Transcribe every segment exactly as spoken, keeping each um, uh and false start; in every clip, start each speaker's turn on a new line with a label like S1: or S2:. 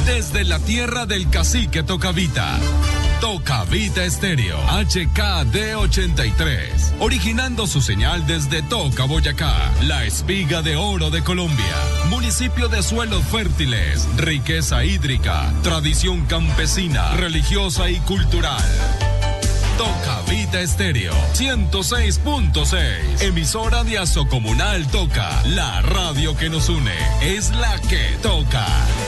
S1: Desde la tierra del cacique Tocavita. Tocavita Estéreo, H K D ochenta y tres, originando su señal desde Toca, Boyacá, la espiga de oro de Colombia, municipio de suelos fértiles, riqueza hídrica, tradición campesina, religiosa y cultural. Tocavita Estéreo, ciento seis punto seis, emisora de Asocomunal Toca, la radio que nos une, es la que toca.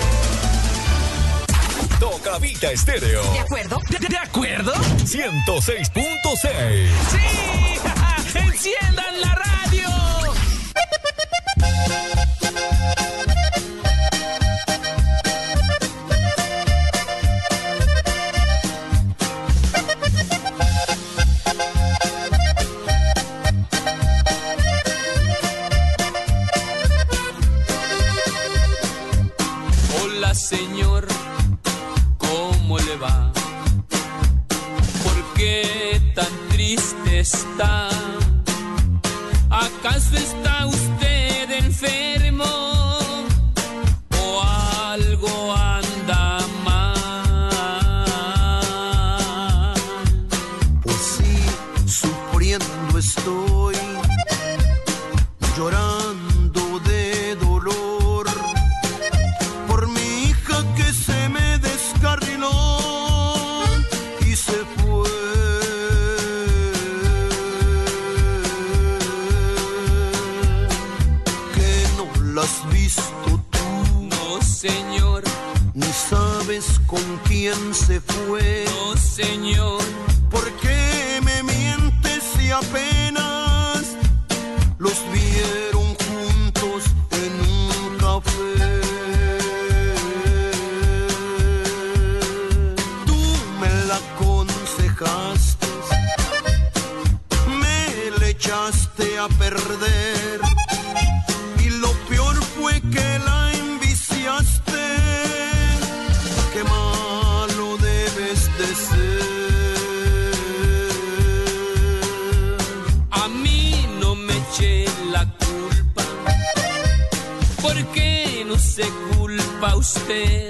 S2: Tocavita Estéreo.
S3: ¿De acuerdo? ¿De, de acuerdo?
S2: ciento seis punto seis.
S3: ¡Sí! ¡Enciendan la radio!
S4: Hola, señor. ¿Cómo le va? ¿Por qué tan triste está? ¿Acaso está usted enfermo o algo anda mal?
S5: Pues sí, sufriendo estoy, llorando de dolor por mi hija que se me descarriló y se fue. ¿Que no la has visto tú?
S4: No, señor.
S5: Ni sabes con quién se fue.
S4: No, señor.
S5: ¿Por qué me mientes si apenas los vieron juntos en un café? Aconsejaste, me le echaste a perder y lo peor fue que la enviciaste. Qué malo debes de ser.
S4: A mí no me eché la culpa, porque no se culpa usted.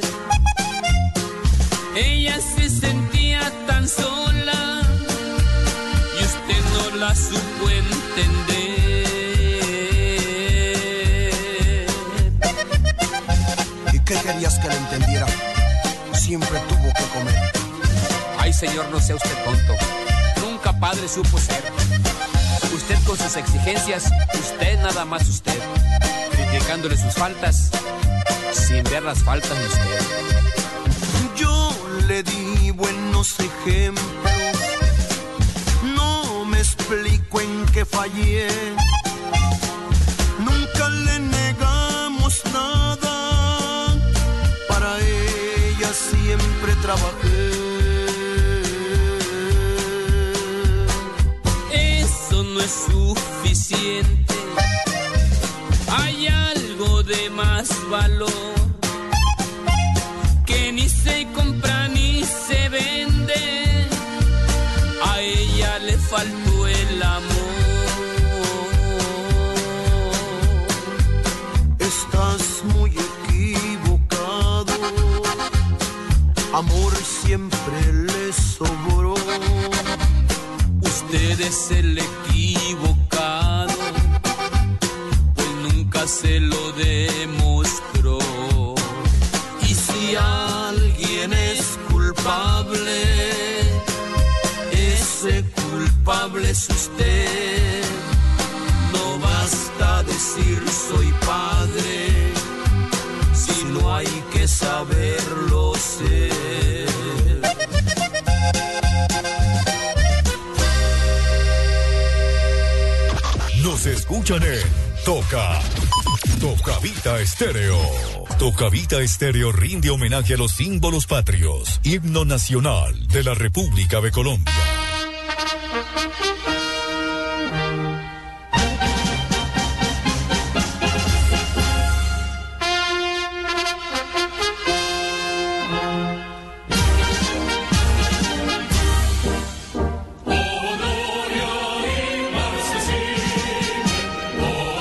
S4: Ella se sentía tan sola y usted no la supo entender.
S5: ¿Y qué querías que le entendiera? Siempre tuvo que comer.
S4: Ay, señor, no sea usted tonto. Nunca padre supo ser. Usted con sus exigencias, usted nada más usted. Criticándole sus faltas, sin ver las faltas de usted.
S5: Yo le di buenos ejemplos, no me explico en qué fallé. Nunca le negamos nada, para ella siempre trabajé.
S4: Eso no es suficiente, hay algo de más valor que ni se compra ni se vende. A ella le faltó el amor.
S5: Estás muy equivocado, amor siempre le sobró.
S4: Usted es el equivocado, pues nunca se lo demostró. Y si alguien es culpable, ese culpable es usted. No basta decir soy padre, si no hay que saberlo ser.
S2: Nos escuchan en Toca, Tocavita Estéreo. Tocavita Estéreo rinde homenaje a los símbolos patrios, himno nacional de la República de Colombia.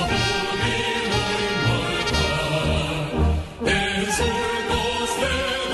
S6: En surcos de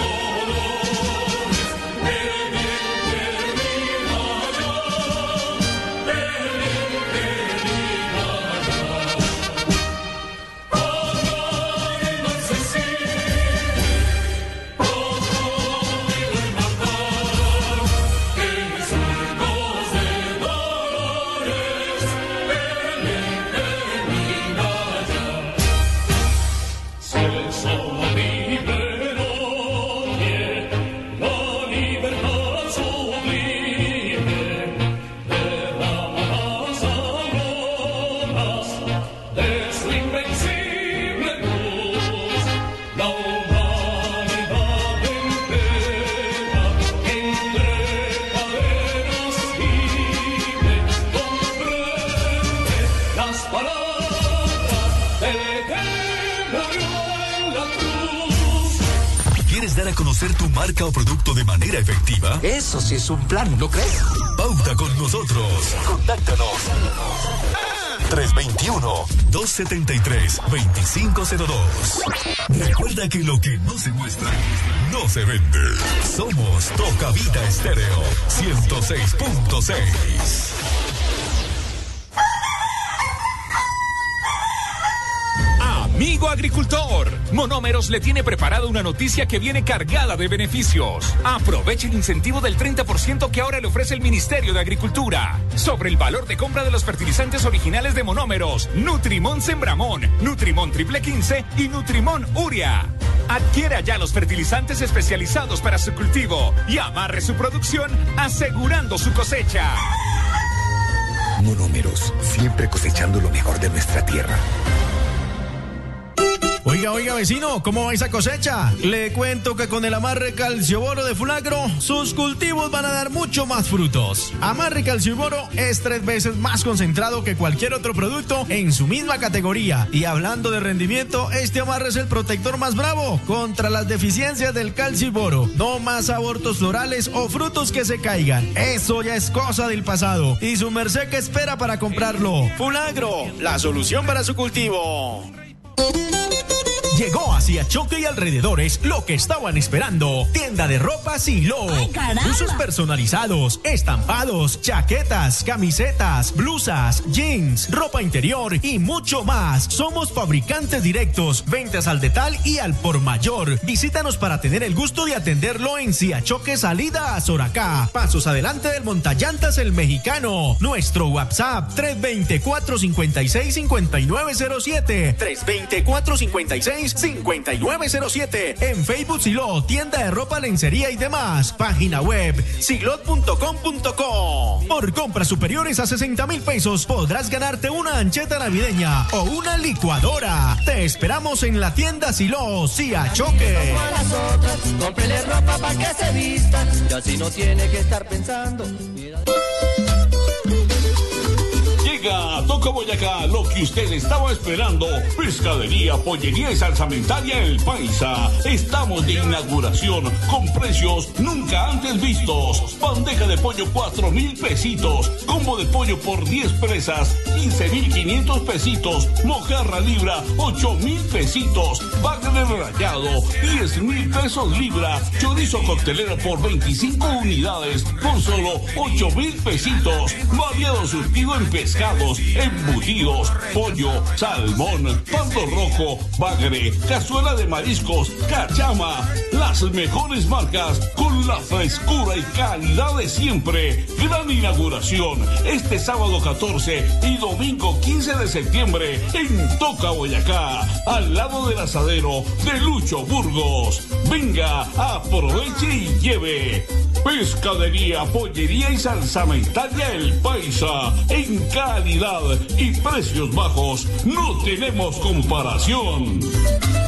S2: dar a conocer tu marca o producto de manera efectiva?
S3: Eso sí es un plan, ¿no crees?
S2: Pauta con nosotros. Contáctanos. tres dos uno, dos siete tres, dos cinco cero dos. Recuerda que lo que no se muestra, no se vende. Somos Toca Vida Estéreo ciento seis punto seis.
S6: Amigo agricultor, Monómeros le tiene preparada una noticia que viene cargada de beneficios. Aproveche el incentivo del treinta por ciento que ahora le ofrece el Ministerio de Agricultura sobre el valor de compra de los fertilizantes originales de Monómeros, Nutrimón Sembramón, Nutrimón Triple quince y Nutrimón Urea. Adquiera ya los fertilizantes especializados para su cultivo y amarre su producción asegurando su cosecha.
S7: Monómeros, siempre cosechando lo mejor de nuestra tierra.
S8: Oiga, oiga, vecino, ¿cómo va esa cosecha? Le cuento que con el amarre calcioboro de Fulagro, sus cultivos van a dar mucho más frutos. Amarre calcioboro es tres veces más concentrado que cualquier otro producto en su misma categoría. Y hablando de rendimiento, este amarre es el protector más bravo contra las deficiencias del calcioboro. No más abortos florales o frutos que se caigan. Eso ya es cosa del pasado. Y su merced, ¿qué espera para comprarlo? Fulagro, la solución para su cultivo. Llegó hacia Choque y alrededores lo que estaban esperando. Tienda de ropa Silo. Usos personalizados, estampados, chaquetas, camisetas, blusas, jeans, ropa interior y mucho más. Somos fabricantes directos, ventas al detal y al por mayor. Visítanos para tener el gusto de atenderlo en Siachoque, salida a Soracá. Pasos adelante del Montallantas El Mexicano. Nuestro WhatsApp tres dos cuatro, cinco seis, cinco nueve cero siete. tres dos cuatro, cinco seis, cinco nueve cero siete. En Facebook Silot, tienda de ropa, lencería y demás. Página web silot punto com punto co. Por compras superiores a sesenta mil pesos podrás ganarte una ancheta navideña o una licuadora. Te esperamos en la tienda Silot, Siachoque.
S9: Cómprele ropa para que se vistan y así no tiene que estar pensando.
S10: Llega a Toca Boyacá lo que usted estaba esperando. Pescadería, pollería y salsamentaria El Paisa. Estamos de inauguración con precios nunca antes vistos. Bandeja de pollo cuatro mil pesitos. Combo de pollo por diez presas quince mil quinientos pesitos. Mojarra libra ocho mil pesitos. Bagre rallado diez mil pesos libra. Chorizo coctelero por veinticinco unidades por solo ocho mil pesitos. Variado surtido en pescado, embutidos, pollo, salmón, pando rojo, bagre, cazuela de mariscos, cachama, las mejores marcas con la frescura y calidad de siempre. Gran inauguración este sábado catorce y domingo quince de septiembre en Toca Boyacá, al lado del asadero de Lucho Burgos. Venga, aproveche y lleve. Pescadería, pollería y salsamentaria El Paisa. En calidad y precios bajos no tenemos comparación.